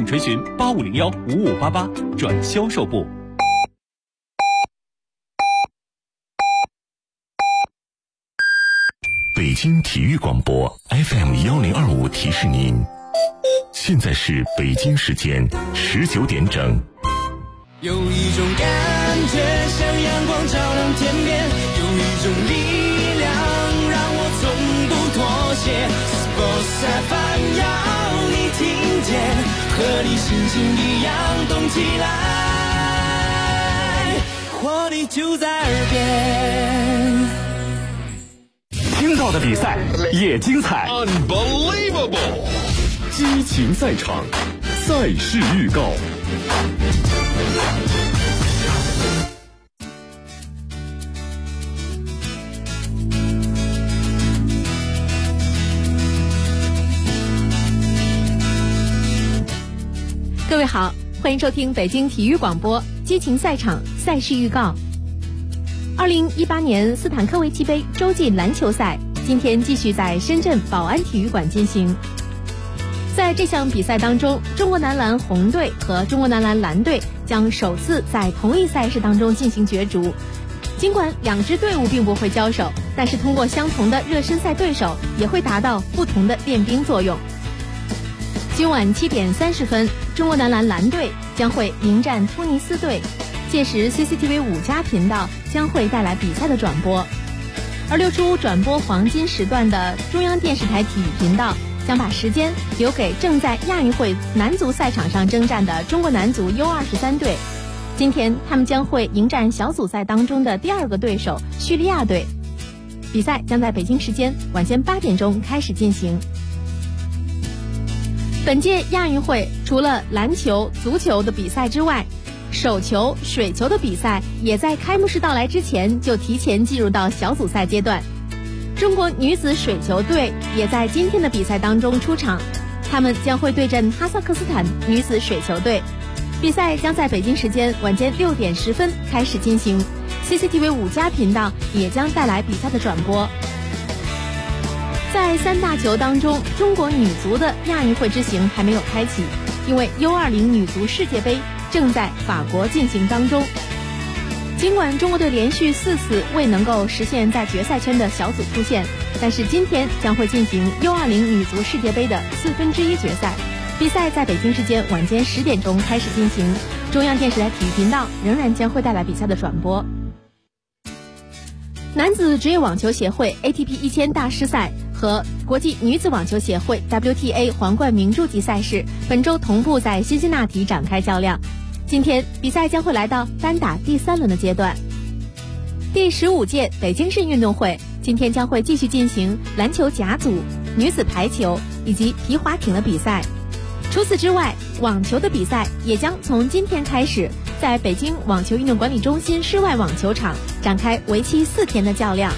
垂询85015588转销售部。 北京体育广播 FM1025提示您，现在是北京时间19点整。 有一种感觉像阳光照亮天边，有一种力量让我从不妥协。Sports FM 要你听见，和你心情一样动起来，活力就在耳边。 听到的比赛也精彩 Unbelievable 激情赛场，赛事预告。 各位好，欢迎收听北京体育广播激情赛场赛事预告。2018年斯坦科维奇杯洲际篮球赛今天继续在深圳宝安体育馆进行。在这项比赛当中，中国男篮红队和中国男篮蓝队将首次在同一赛事当中进行角逐。尽管两支队伍并不会交手，但是通过相同的热身赛对手，也会达到不同的练兵作用。今晚7点30分，中国男篮蓝队将会迎战突尼斯队，届时 CCTV 5+频道将会带来比赛的转播，而流出转播黄金时段的中央电视台体育频道将把时间留给正在亚运会男足赛场上征战的中国男足 U23 队。今天他们将会迎战小组赛当中的第二个对手叙利亚队，比赛将在北京时间晚间8点钟开始进行。本届亚运会除了篮球、足球的比赛之外，手球、水球的比赛也在开幕式到来之前就提前进入到小组赛阶段。中国女子水球队也在今天的比赛当中出场，他们将会对阵哈萨克斯坦女子水球队。比赛将在北京时间晚间6点10分开始进行， CCTV 5+频道也将带来比赛的转播。在三大球当中，中国女足的亚运会之行还没有开启，因为 U20 女足世界杯正在法国进行当中。尽管中国队连续4次未能够实现在决赛圈的小组出线，但是今天将会进行 U20 女足世界杯的1/4决赛，比赛在北京时间晚间10点钟开始进行，中央电视台体育频道仍然将会带来比赛的转播。男子职业网球协会 ATP 1000大师赛和国际女子网球协会 WTA 皇冠名著级赛事本周同步在辛辛那提展开较量。今天比赛将会来到单打第3轮的阶段。第15届北京市运动会今天将会继续进行篮球甲组、女子排球以及皮划艇的比赛。除此之外，网球的比赛也将从今天开始在北京网球运动管理中心室外网球场展开为期4天的较量。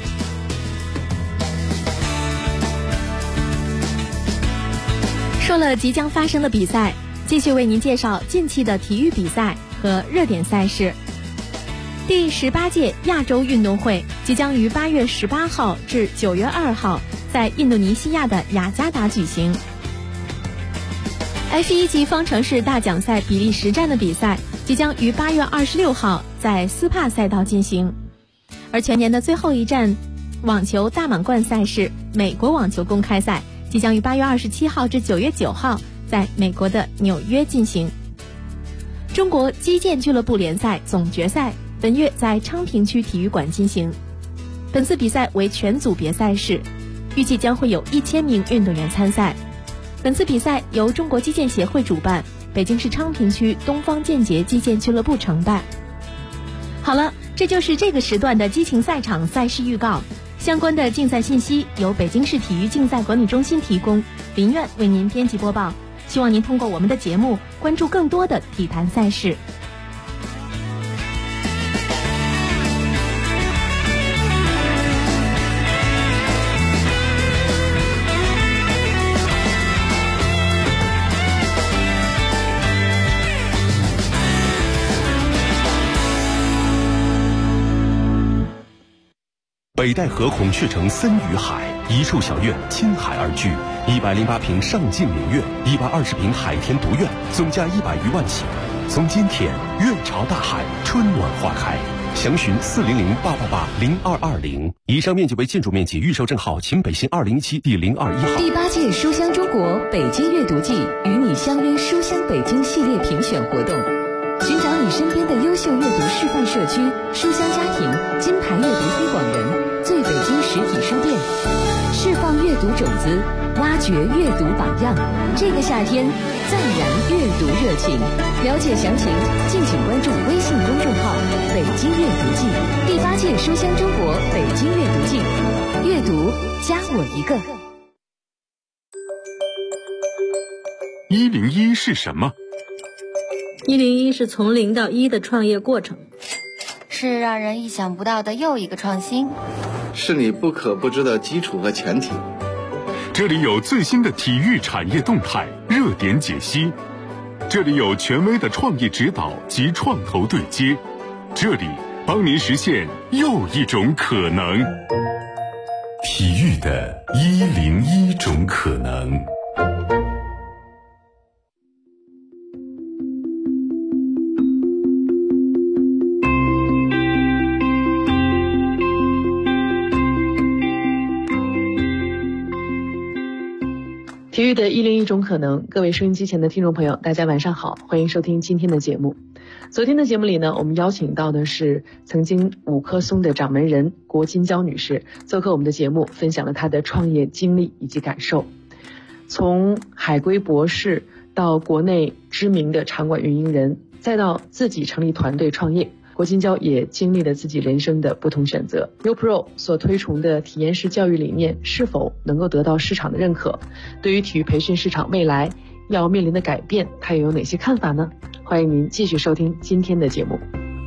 说了即将发生的比赛，继续为您介绍近期的体育比赛和热点赛事。第18届亚洲运动会即将于8月18号至9月2号在印度尼西亚的雅加达举行。F1级方程式大奖赛比利时站的比赛即将于8月26号在斯帕赛道进行，而全年的最后一站网球大满贯赛事美国网球公开赛即将于8月27号至9月9号在美国的纽约进行。中国击剑俱乐部联赛总决赛本月在昌平区体育馆进行，本次比赛为全组别赛事，预计将会有1000名运动员参赛。本次比赛由中国击剑协会主办，北京市昌平区东方剑节击剑俱乐部承办。好了，这就是这个时段的激情赛场赛事预告。相关的竞赛信息由北京市体育竞赛管理中心提供，林苑为您编辑播报。希望您通过我们的节目关注更多的体坛赛事。 北戴河孔雀城森与海，一处小院倾海而居， 108平上镜明月，120平海天独院，总价100余万起。从今天，月朝大海，春暖花开。详询400-888-0220。以上面积为建筑面积，预售证号秦北新207第021号。 第8届书香中国北京阅读季与你相约书香北京系列评选活动，寻找你身边的优秀阅读示范社区、书香家庭、金牌阅读推广人、最北京实体书店，释放阅读种子，挖掘阅读榜样。这个夏天，再燃阅读热情。了解详情，敬请关注微信公众号“北京阅读季”。第8届书香中国北京阅读季，阅读加我一个。 101是什么 ？101是从0到1的创业过程， 是让人意想不到的又一个创新， 是你不可不知的基础和前提。 这里有最新的体育产业动态、热点解析，这里有权威的创业指导及创投对接，这里帮您实现又一种可能。 体育的101种可能。 体育的101种可能，各位收音机前的听众朋友，大家晚上好，欢迎收听今天的节目。昨天的节目里呢，我们邀请到的是曾经5棵松的掌门人郭金娇女士，做客我们的节目，分享了她的创业经历以及感受。从海归博士到国内知名的场馆运营人，再到自己成立团队创业，郭金娇也经历了自己人生的不同选择。UPRO 所推崇的体验式教育理念是否能够得到市场的认可？对于体育培训市场未来要面临的改变，他又有哪些看法呢？欢迎您继续收听今天的节目。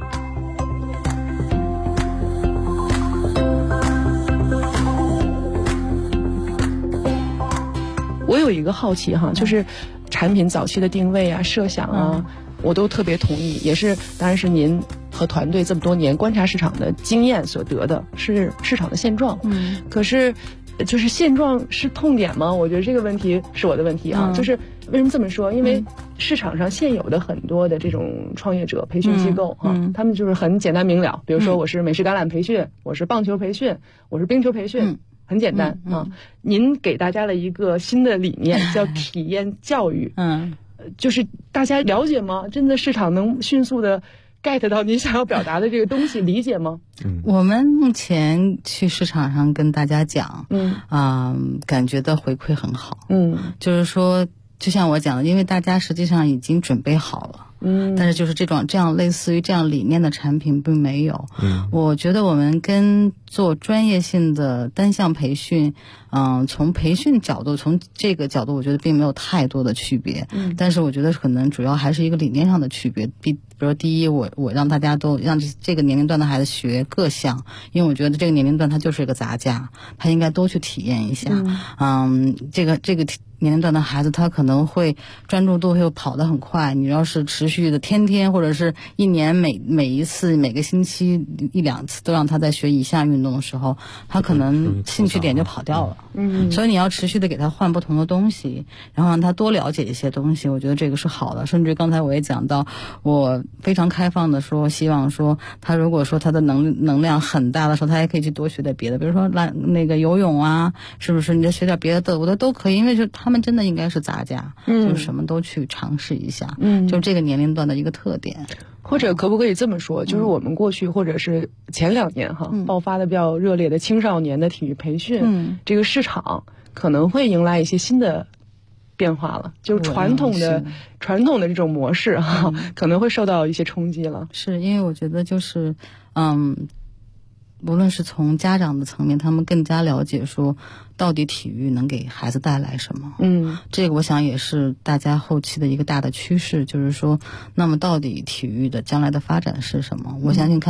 我有一个好奇哈，就是产品早期的定位啊、设想啊，我都特别同意，也是当然是您和团队这么多年观察市场的经验所得的，是市场的现状。可是就是现状是痛点吗？我觉得这个问题是我的问题啊。就是为什么这么说？因为市场上现有的很多的这种创业者培训机构他们就是很简单明了，比如说我是美式橄榄培训，我是棒球培训，我是冰球培训。很简单您给大家了一个新的理念，叫体验教育。就是大家了解吗？真的市场能迅速的 get 到您想要表达的这个东西，理解吗？ 我们目前去市场上跟大家讲，感觉到回馈很好。就是说，就像我讲的，因为大家实际上已经准备好了。但是就是这样类似于这样理念的产品并没有。我觉得我们跟做专业性的单项培训，从培训角度，从这个角度，我觉得并没有太多的区别。但是我觉得可能主要还是一个理念上的区别。比如说，第一，我让大家都让这个年龄段的孩子学各项，因为我觉得这个年龄段它就是一个杂家，他应该都去体验一下。这个年龄段的孩子，他可能会专注度会跑得很快。你要是持续的天天或者是一年每一次每个星期1、2次都让他在学一项运动的时候，他可能兴趣点就跑掉了。所以你要持续的给他换不同的东西，然后让他多了解一些东西，我觉得这个是好的。甚至刚才我也讲到，我非常开放的说，希望说他如果说他的能量很大的时候，他也可以去多学点别的，比如说那个游泳啊，是不是你再学点别的，我觉得都可以，因为就他们真的应该是杂家，就是什么都去尝试一下，就这个年龄段的一个特点。 或者可不可以这么说，就是我们过去或者是前2年爆发的比较热烈的青少年的体育培训，这个市场可能会迎来一些新的变化了，就是传统的这种模式可能会受到一些冲击了。 是因为我觉得就是无论是从家长的层面，他们更加了解说到底体育能给孩子带来什么。这个我想也是大家后期的一个大的趋势，就是说那么到底体育的将来的发展是什么。我相信看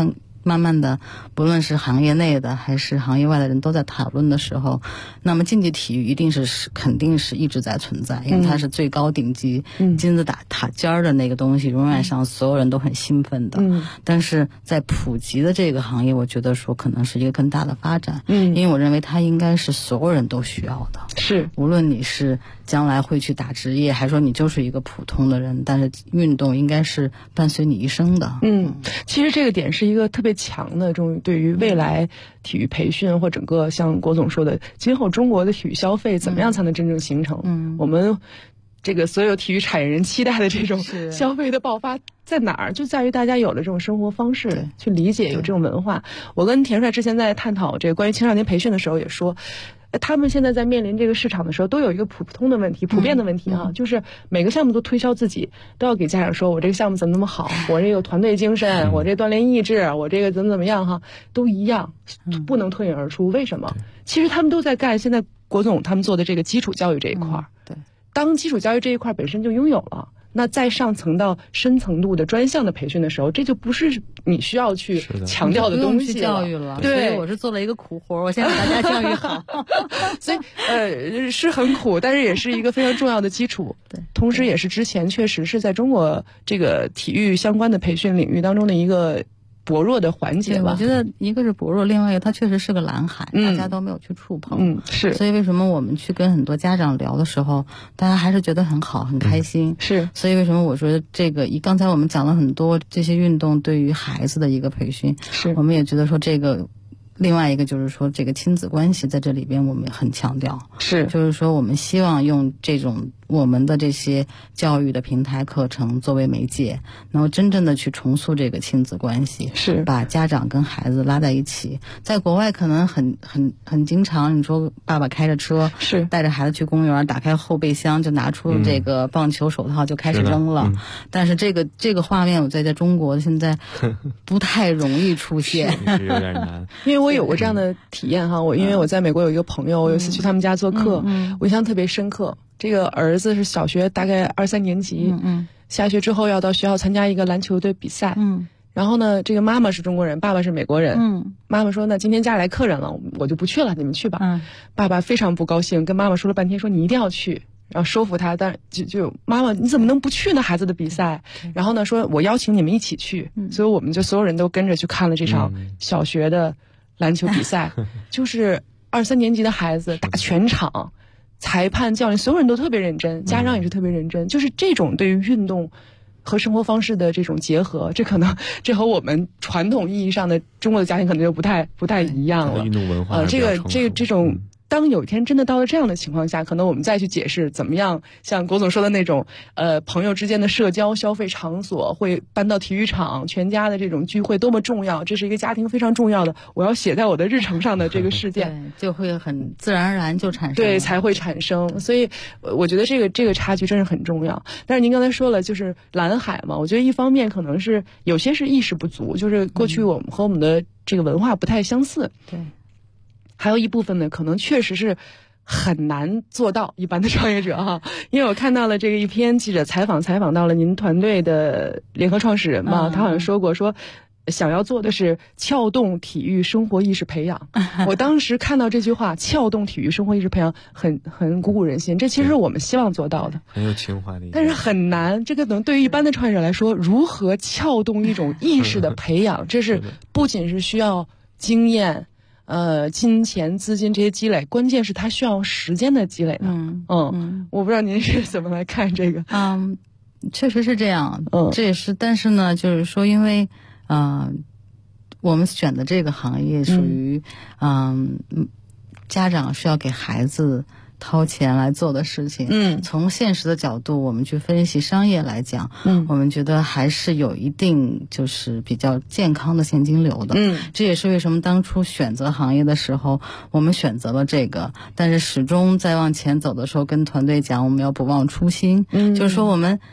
慢慢的，不论是行业内的还是行业外的人都在讨论的时候，那么竞技体育一定是肯定是一直在存在，因为它是最高顶级金字塔尖儿的那个东西，永远让所有人都很兴奋的。但是在普及的这个行业，我觉得说可能是一个更大的发展。因为我认为它应该是所有人都需要的。 是， 无论你是将来会去打职业，还是说你就是一个普通的人，但是运动应该是伴随你一生的。 其实这个点是一个特别强的这种对于未来体育培训或整个像郭总说的，今后中国的体育消费怎么样才能真正形成？我们这个所有体育产业人期待的这种消费的爆发在哪儿？就在于大家有了这种生活方式，去理解有这种文化。我跟田帅之前在探讨这个关于青少年培训的时候也说，他们现在在面临这个市场的时候，都有一个普通的问题、普遍的问题就是每个项目都推销自己，都要给家长说我这个项目怎么那么好，我这有团队精神，我这锻炼意志，我这个怎么样都一样，不能脱颖而出。为什么？其实他们都在干现在郭总他们做的这个基础教育这一块。 对， 当基础教育这一块本身就拥有了，那再上层到深层度的专项的培训的时候，这就不是你需要去强调的东西了。 不用去教育了， 对， 所以我是做了一个苦活，我先把大家教育好。 所以是很苦，但是也是一个非常重要的基础。 对， 同时也是之前确实是在中国这个体育相关的培训领域当中的一个薄弱的环节吧。 我觉得一个是薄弱，另外一个它确实是个蓝海，大家都没有去触碰。 是。 所以为什么我们去跟很多家长聊的时候，大家还是觉得很好，很开心。 是。 所以为什么我说这个，刚才我们讲了很多这些运动对于孩子的一个培训， 是我们也觉得说这个。另外一个就是说，这个亲子关系在这里边我们很强调，就是说我们希望用这种我们的这些教育的平台课程作为媒介，能够真正的去重塑这个亲子关系， 是把家长跟孩子拉在一起。在国外可能很经常，你说爸爸开着车， 是带着孩子去公园，打开后备箱就拿出这个棒球手套就开始扔了。但是这个画面我在中国现在不太容易出现， 是有点难。 因为我有过这样的体验哈，因为我在美国有一个朋友，我有一次去他们家做客，我印象特别深刻。这个儿子是小学大概2、3年级，下学之后要到学校参加一个篮球队比赛，然后呢，这个妈妈是中国人，爸爸是美国人，妈妈说那今天家里来客人了，我就不去了，你们去吧。爸爸非常不高兴，跟妈妈说了半天，说你一定要去。然后说服他，但就妈妈你怎么能不去呢？孩子的比赛，然后呢说我邀请你们一起去，所以我们就所有人都跟着去看了这场小学的篮球比赛，就是2、3年级的孩子打全场，裁判、教练所有人都特别认真，家长也是特别认真，就是这种对于运动和生活方式的这种结合，这和我们传统意义上的中国的家庭可能就不太一样了。 运动文化这种。当有一天真的到了这样的情况下，可能我们再去解释怎么样像郭总说的那种朋友之间的社交消费场所会搬到体育场，全家的这种聚会多么重要，这是一个家庭非常重要的我要写在我的日程上的这个事件， 对，就会很自然而然就产生， 对，才会产生。所以我觉得这个差距真是很重要。但是您刚才说了就是蓝海嘛，我觉得一方面可能是有些是意识不足，就是过去我们和我们的这个文化不太相似， 对。 还有一部分呢，可能确实是很难做到一般的创业者哈，因为我看到了这个一篇记者采访到了您团队的联合创始人嘛，他好像说过想要做的是撬动体育生活意识培养。我当时看到这句话，撬动体育生活意识培养，很鼓舞人心。这其实是我们希望做到的， 很有情怀的。 但是很难，这个可能对于一般的创业者来说，如何撬动一种意识的培养，这是不仅是需要经验。金钱、资金这些积累，关键是它需要时间的积累的。我不知道您是怎么来看这个。 确实是这样。这也是，但是呢，就是说，因为我们选的这个行业属于家长需要给孩子掏钱来做的事情。从现实的角度我们去分析商业来讲，我们觉得还是有一定就是比较健康的现金流的。这也是为什么当初选择行业的时候我们选择了这个，但是始终在往前走的时候跟团队讲我们要不忘初心，就是说我们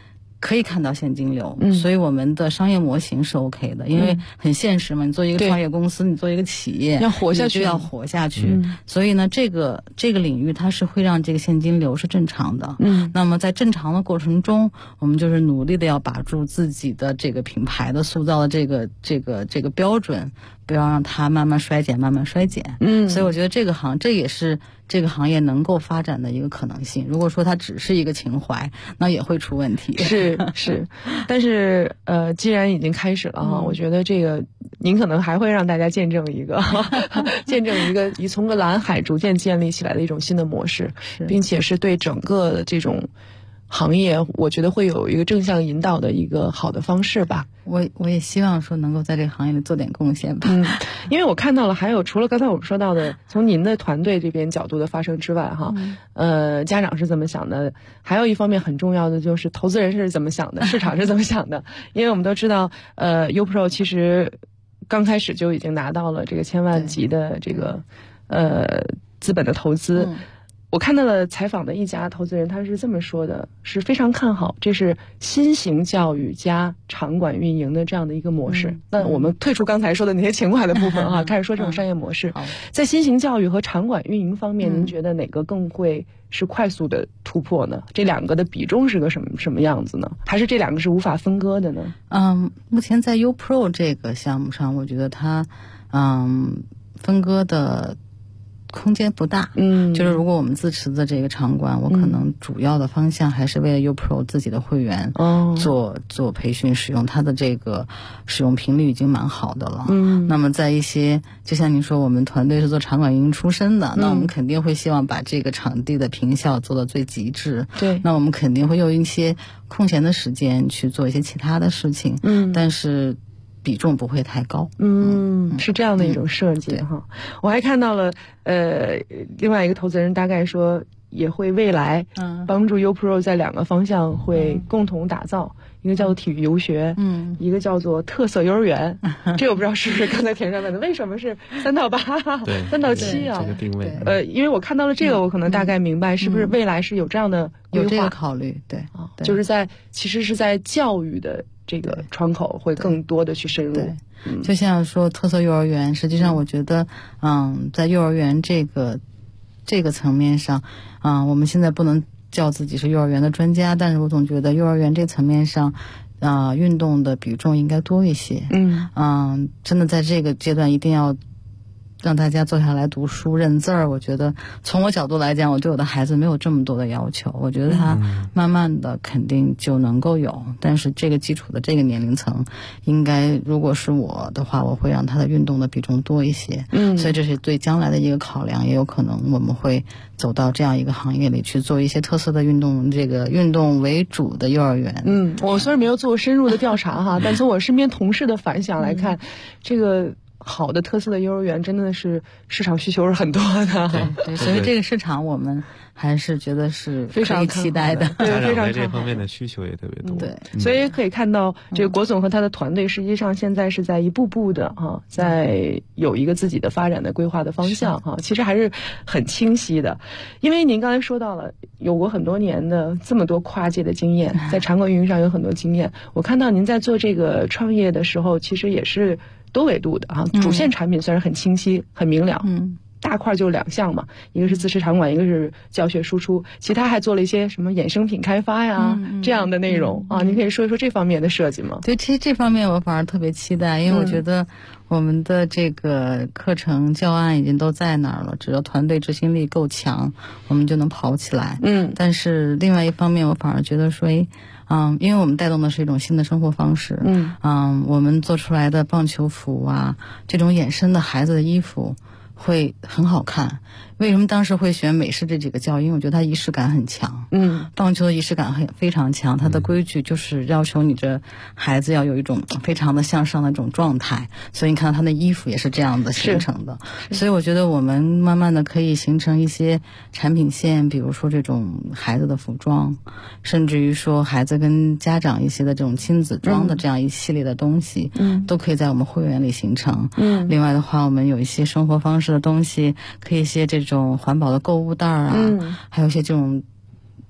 可以看到现金流，所以我们的商业模型是 OK 的，因为很现实嘛，你做一个创业公司，你做一个企业要活下去， 就要活下去，所以呢，这个领域它是会让这个现金流是正常的。那么在正常的过程中，我们就是努力的要把住自己的这个品牌的塑造的这个标准，不要让它慢慢衰减。所以我觉得这也是这个行业能够发展的一个可能性。如果说它只是一个情怀，那也会出问题。 是，但是既然已经开始了哈，我觉得这个您可能还会让大家见证一个从个蓝海逐渐建立起来的一种新的模式，并且是对整个的这种行业，我觉得会有一个正向引导的一个好的方式吧。 我也希望说能够在这个行业里做点贡献吧。 因为我看到了，还有除了刚才我们说到的从您的团队这边角度的发生之外哈，家长是怎么想的，还有一方面很重要的就是投资人是怎么想的，市场是怎么想的。因为我们都知道YouPro 其实刚开始就已经拿到了这个千万级的这个资本的投资。我看到了采访的一家投资人，他是这么说的，是非常看好这是新型教育加场馆运营的这样的一个模式。那我们退出刚才说的那些情怀的部分哈，开始说这种商业模式。在新型教育和场馆运营方面，您觉得哪个更会是快速的突破呢？这两个的比重是个什么样子呢？还是这两个是无法分割的呢？ 目前在 YouPro 这个项目上，我觉得它分割的空间不大。就是如果我们自持的这个场馆，我可能主要的方向还是为了 YouPro 自己的会员做培训使用，它的这个使用频率已经蛮好的了。那么在一些就像您说，我们团队是做场馆运营出身的，那我们肯定会希望把这个场地的坪效做到最极致。 对， 那我们肯定会用一些空闲的时间去做一些其他的事情。但是比重不会太高。 是这样的一种设计哈。我还看到了另外一个投资人大概说也会未来帮助 YouPro 在两个方向会共同打造，一个叫做体育游学，一个叫做特色幼儿园。这我不知道是不是刚才田上问的，为什么是3到8、3到7啊？ 这个定位。 因为我看到了这个，我可能大概明白是不是未来是有这样的规划， 有这个考虑。对， 就是其实是在教育的这个窗口会更多的去深入。 就像说特色幼儿园，实际上我觉得在幼儿园这个层面上我们现在不能叫自己是幼儿园的专家，但是我总觉得幼儿园这层面上运动的比重应该多一些。真的在这个阶段一定要让大家坐下来读书认字儿。我觉得从我角度来讲，我对我的孩子没有这么多的要求，我觉得他慢慢的肯定就能够有，但是这个基础的这个年龄层应该，如果是我的话，我会让他的运动的比重多一些。所以这是对将来的一个考量，也有可能我们会走到这样一个行业里去做一些特色的运动，这个运动为主的幼儿园。 我虽然没有做深入的调查哈，但从我身边同事的反响来看，这个好的特色的幼儿园真的是市场需求是很多的。 对，所以这个市场我们还是觉得是非常期待的。 对，非常这方面的需求也特别多。 对，所以可以看到这个国总和他的团队实际上现在是在一步步的在有一个自己的发展的规划的方向其实还是很清晰的。因为您刚才说到了有过很多年的这么多跨界的经验，在场馆运营上有很多经验。我看到您在做这个创业的时候，其实也是多维度的主线产品虽然很清晰很明了，大块就2项嘛，一个是自持场馆，一个是教学输出，其他还做了一些什么衍生品开发呀这样的内容您可以说一说这方面的设计吗？ 对，其实这方面我反而特别期待，因为我觉得我们的这个课程教案已经都在那儿了，只要团队执行力够强，我们就能跑起来。但是另外一方面，我反而觉得说因为我们带动的是一种新的生活方式。我们做出来的棒球服这种衍生的孩子的衣服会很好看。为什么当时会选美式这几个教？因为我觉得它仪式感很强。棒球的仪式感非常强，它的规矩就是要求你这孩子要有一种非常的向上的一种状态，所以你看到他的衣服也是这样的形成的。所以我觉得我们慢慢的可以形成一些产品线，比如说这种孩子的服装，甚至于说孩子跟家长一些的这种亲子装的这样一系列的东西，都可以在我们会员里形成。另外的话，我们有一些生活方式的东西，可以一些这种环保的购物袋还有一些这种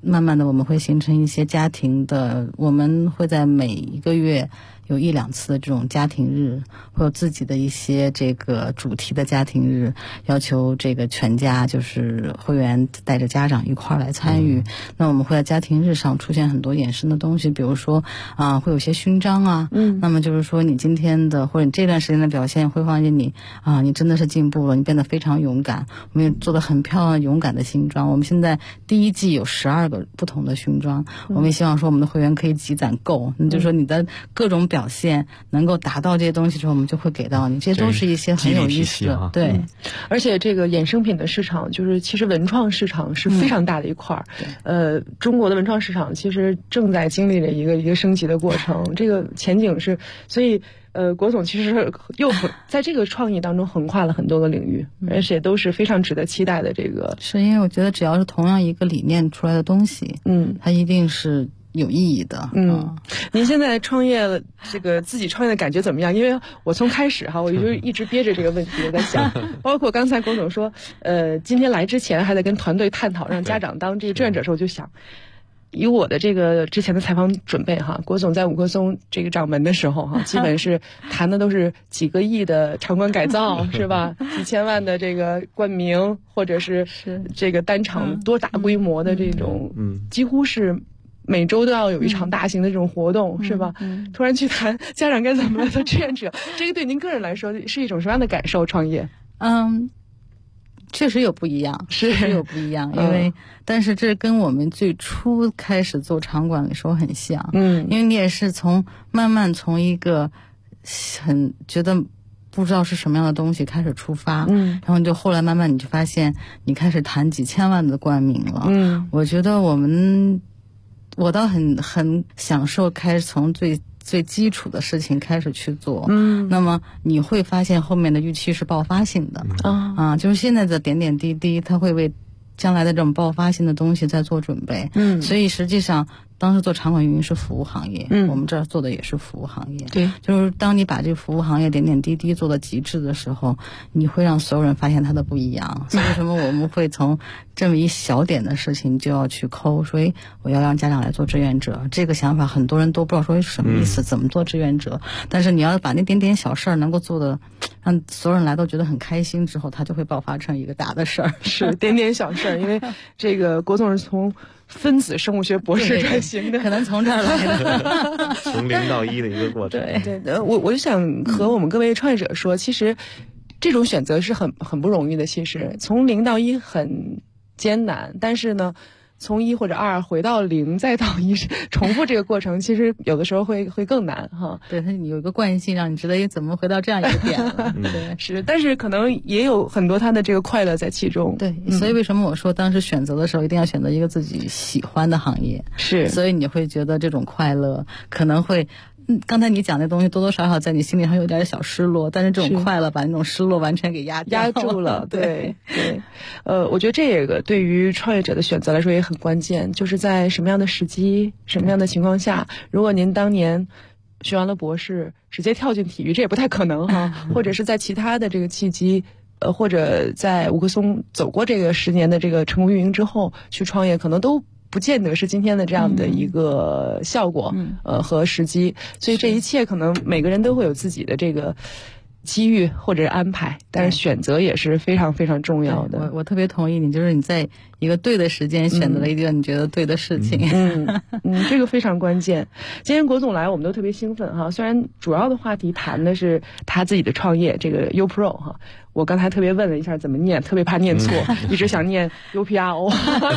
慢慢的我们会形成一些家庭的，我们会在每一个月有1-2次的这种家庭日，会有自己的一些这个主题的家庭日，要求这个全家就是会员带着家长一块儿来参与。那我们会在家庭日上出现很多衍生的东西，比如说会有些勋章啊，那么就是说你今天的或者你这段时间的表现会发现你你真的是进步了，你变得非常勇敢。我们也做了很漂亮勇敢的新装，我们现在第1季有12个不同的勋装，我们也希望说我们的会员可以积攒够，那就是说你的各种表现能够达到这些东西之后，我们就会给到你，这些都是一些很有意思的。对， 而且这个衍生品的市场，就是其实文创市场是非常大的一块儿。中国的文创市场其实正在经历着一个升级的过程，这个前景是，所以国总其实又在这个创意当中横跨了很多个领域，而且都是非常值得期待的。这个是因为我觉得只要是同样一个理念出来的东西，它一定是有意义的。 您现在创业这个自己创业的感觉怎么样？因为我从开始我就一直憋着这个问题我在想，包括刚才国总说今天来之前还在跟团队探讨让家长当这个志愿者的时候，我就想以我的这个之前的采访准备国总在五棵松这个掌门的时候基本是谈的都是几个亿的场馆改造是吧？几千万的这个冠名，或者是这个单场多大规模的这种，几乎是每周都要有一场大型的这种活动，是吧？突然去谈家长该怎么来做志愿者，这个对您个人来说是一种什么样的感受？创业？ 确实有不一样，是有不一样，因为但是这跟我们最初开始做场馆的时候很像，因为你也是慢慢从一个很觉得不知道是什么样的东西开始出发，然后就后来慢慢你就发现你开始谈几千万的冠名了，我觉得我倒很享受开始从最基础的事情开始去做，那么你会发现后面的预期是爆发性的，就是现在的点点滴滴，它会为将来的这种爆发性的东西在做准备，所以实际上当时做场馆运营是服务行业，我们这儿做的也是服务行业，对，就是当你把这个服务行业点点滴滴做到极致的时候，你会让所有人发现它的不一样。所以为什么我们会从这么一小点的事情就要去抠，所以我要让家长来做志愿者，这个想法很多人都不知道说什么意思，怎么做志愿者，但是你要把那点点小事儿能够做的让所有人来都觉得很开心之后，它就会爆发成一个大的事儿。 是点点小事儿，因为这个国总是从分子生物学博士转型的， 可能从这儿来的， 从0到1的一个过程。 对，我就想和我们各位创业者说，其实这种选择是很不容易的。其实从0到1很艰难，但是呢，从1或者2回到0再到1，重复这个过程，其实有的时候会更难对，它有一个惯性让你知道怎么回到这样一个点了。对， 是，但是可能也有很多它的这个快乐在其中。 对，所以为什么我说当时选择的时候一定要选择一个自己喜欢的行业？是，所以你会觉得这种快乐可能会。刚才你讲的东西多多少少在你心里上有点小失落，但是这种快乐把那种失落完全给压住了。对，我觉得这个对于创业者的选择来说也很关键，就是在什么样的时机、什么样的情况下，如果您当年学完了博士直接跳进体育，这也不太可能或者是在其他的这个契机。或者在五棵松走过这个10年的这个成功运营之后去创业，可能都不见得是今天的这样的一个效果，和时机。所以这一切可能每个人都会有自己的这个机遇或者是安排，但是选择也是非常非常重要的。 我特别同意你，就是你在一个对的时间选择了一件你觉得对的事情。 这个非常关键。今天国总来，我们都特别兴奋虽然主要的话题谈的是他自己的创业，这个 UPRO 我刚才特别问了一下怎么念，特别怕念错，一直想念 UPRO，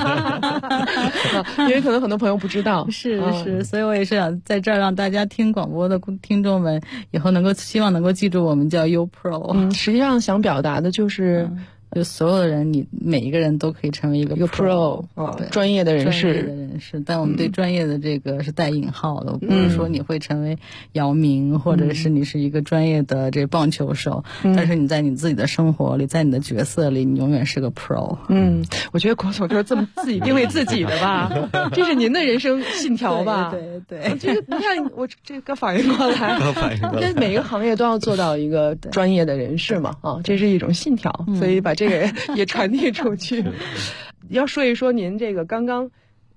因为可能很多朋友不知道。 是，所以我也是想在这儿让大家听广播的听众们以后希望能够记住我们叫 UPRO。 实际上想表达的就是。 就所有的人，你每一个人都可以成为一个 pro， 专业的人士。但我们对专业的这个是带引号的，不是说你会成为姚明，或者是你是一个专业的这棒球手，但是你在你自己的生活里，在你的角色里，你永远是个 pro。 我觉得国总就是这么自己定位自己的吧，这是您的人生信条吧？ 对。 这个你看我这个反应过来，跟每个行业都要做到一个专业的人士嘛，这是一种信条，所以把这个也传递出去。要说一说您这个刚刚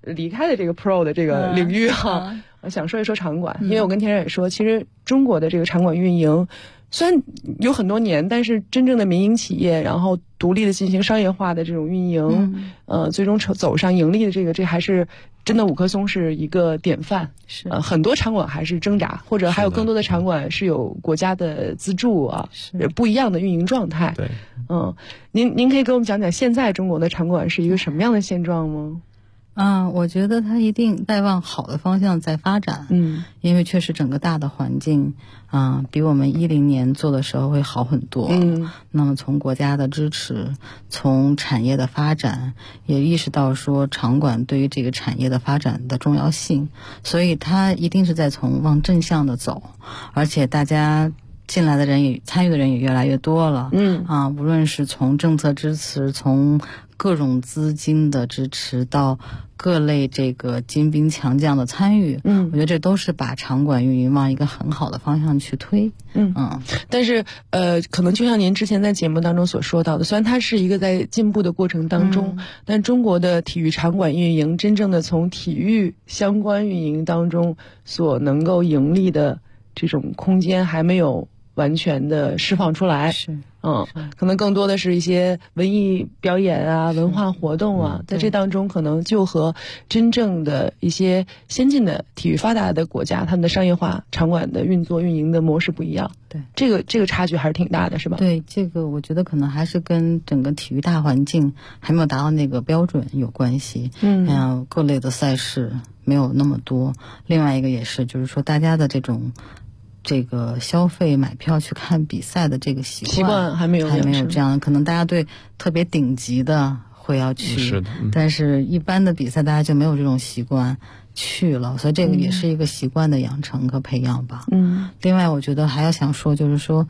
离开了这个 Pro 的这个领域哈，我想说一说场馆，因为我跟天然也说，其实中国的这个场馆运营虽然有很多年，但是真正的民营企业，然后独立的进行商业化的这种运营，最终走上盈利的这还是真的五棵松是一个典范。 是很多场馆还是挣扎，或者还有更多的场馆是有国家的资助啊，不一样的运营状态。 对， 您可以给我们讲讲现在中国的场馆是一个什么样的现状吗？ 我觉得它一定在往好的方向在发展。因为确实整个大的环境比我们10年做的时候会好很多。那么从国家的支持，从产业的发展，也意识到说场馆对于这个产业的发展的重要性，所以它一定是在往正向的走，而且大家进来的人也参与的人也越来越多了。无论是从政策支持，从各种资金的支持到各类这个精兵强将的参与，我觉得这都是把场馆运营往一个很好的方向去推。 但是可能就像您之前在节目当中所说到的，虽然它是一个在进步的过程当中，但中国的体育场馆运营真正的从体育相关运营当中所能够盈利的这种空间还没有完全的释放出来。可能更多的是一些文艺表演啊、文化活动啊，在这当中可能就和真正的一些先进的体育发达的国家，他们的商业化场馆的运作运营的模式不一样。 对， 这个差距还是挺大的，是吧？ 对，这个我觉得可能还是跟整个体育大环境还没有达到那个标准有关系。各类的赛事没有那么多，另外一个也是就是说大家的这个消费买票去看比赛的这个习惯还没有这样，可能大家对特别顶级的会要去，但是一般的比赛大家就没有这种习惯去了，所以这个也是一个习惯的养成和培养吧。另外我觉得还要想说就是说，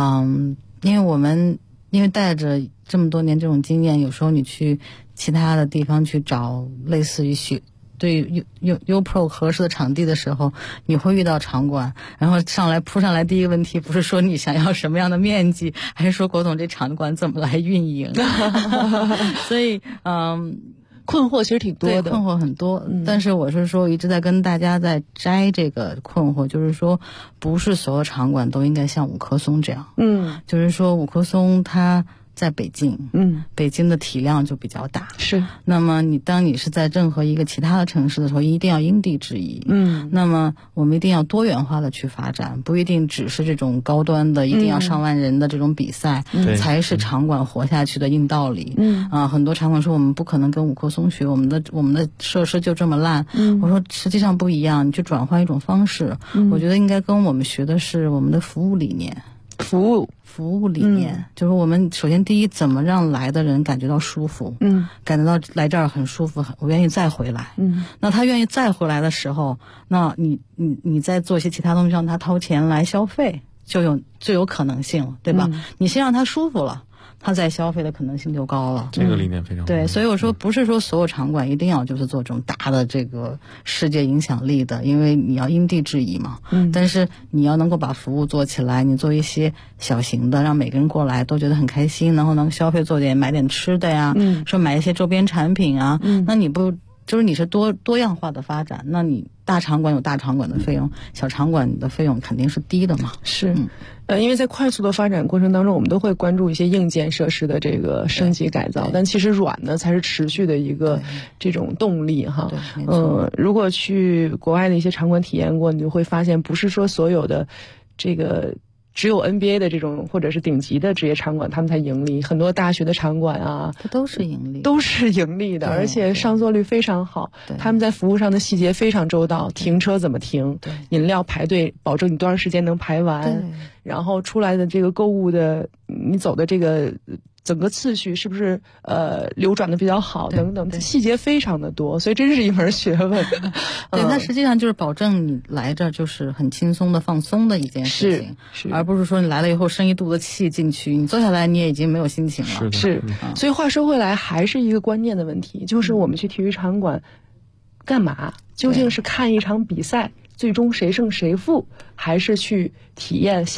因为带着这么多年这种经验，有时候你去其他的地方去找类似于对 U-Pro 合适的场地的时候，你会遇到场馆，然后扑上来第一个问题不是说你想要什么样的面积，还是说国总这场馆怎么来运营。所以困惑其实挺多的， 对，困惑很多。但是我是说一直在跟大家在摘这个困惑，就是说不是所有场馆都应该像五棵松这样。就是说五棵松它在北京，北京的体量就比较大， 是。 那么当你是在任何一个其他的城市的时候，一定要因地制宜。那么我们一定要多元化的去发展，不一定只是这种高端的，一定要上万人的这种比赛，才是场馆活下去的硬道理。很多场馆说我们不可能跟五棵松学，我们的设施就这么烂。我说实际上不一样，你去转换一种方式，我觉得应该跟我们学的是我们的服务理念。服务理念，就是我们首先第一，怎么让来的人感觉到舒服，感觉到来这儿很舒服，我愿意再回来。那他愿意再回来的时候，那你再做一些其他东西让他掏钱来消费，就有可能性了，对吧？你先让他舒服了，他再消费的可能性就高了。 这个理念非常好。 对，所以我说不是说所有场馆一定要就是做这种大的这个世界影响力的，因为你要因地制宜嘛。但是你要能够把服务做起来，你做一些小型的，让每个人过来都觉得很开心，然后能消费做点买点吃的呀，说买一些周边产品啊，那你不就是你是多样化的发展，那你大场馆有大场馆的费用，小场馆的费用肯定是低的嘛。 是。因为在快速的发展过程当中，我们都会关注一些硬件设施的这个升级改造，但其实软呢才是持续的一个这种动力哈。如果去国外的一些场馆体验过，你就会发现不是说所有的这个只有 NBA 的这种或者是顶级的职业场馆他们才盈利，很多大学的场馆啊它都是盈利的，而且上座率非常好，他们在服务上的细节非常周到，停车怎么停，饮料排队保证你多长时间能排完，然后出来的这个购物的你走的这个整个次序是不是流转的比较好等等，细节非常的多，所以真是一门学问。 对，它实际上就是保证你来这就是很轻松的放松的一件事情， 是而不是说你来了以后生一肚子气进去，你坐下来你也已经没有心情了。 是，所以话说回来，还是一个关键的问题，就是我们去体育场馆干嘛？究竟是看一场比赛，最终谁胜谁负，还是去体验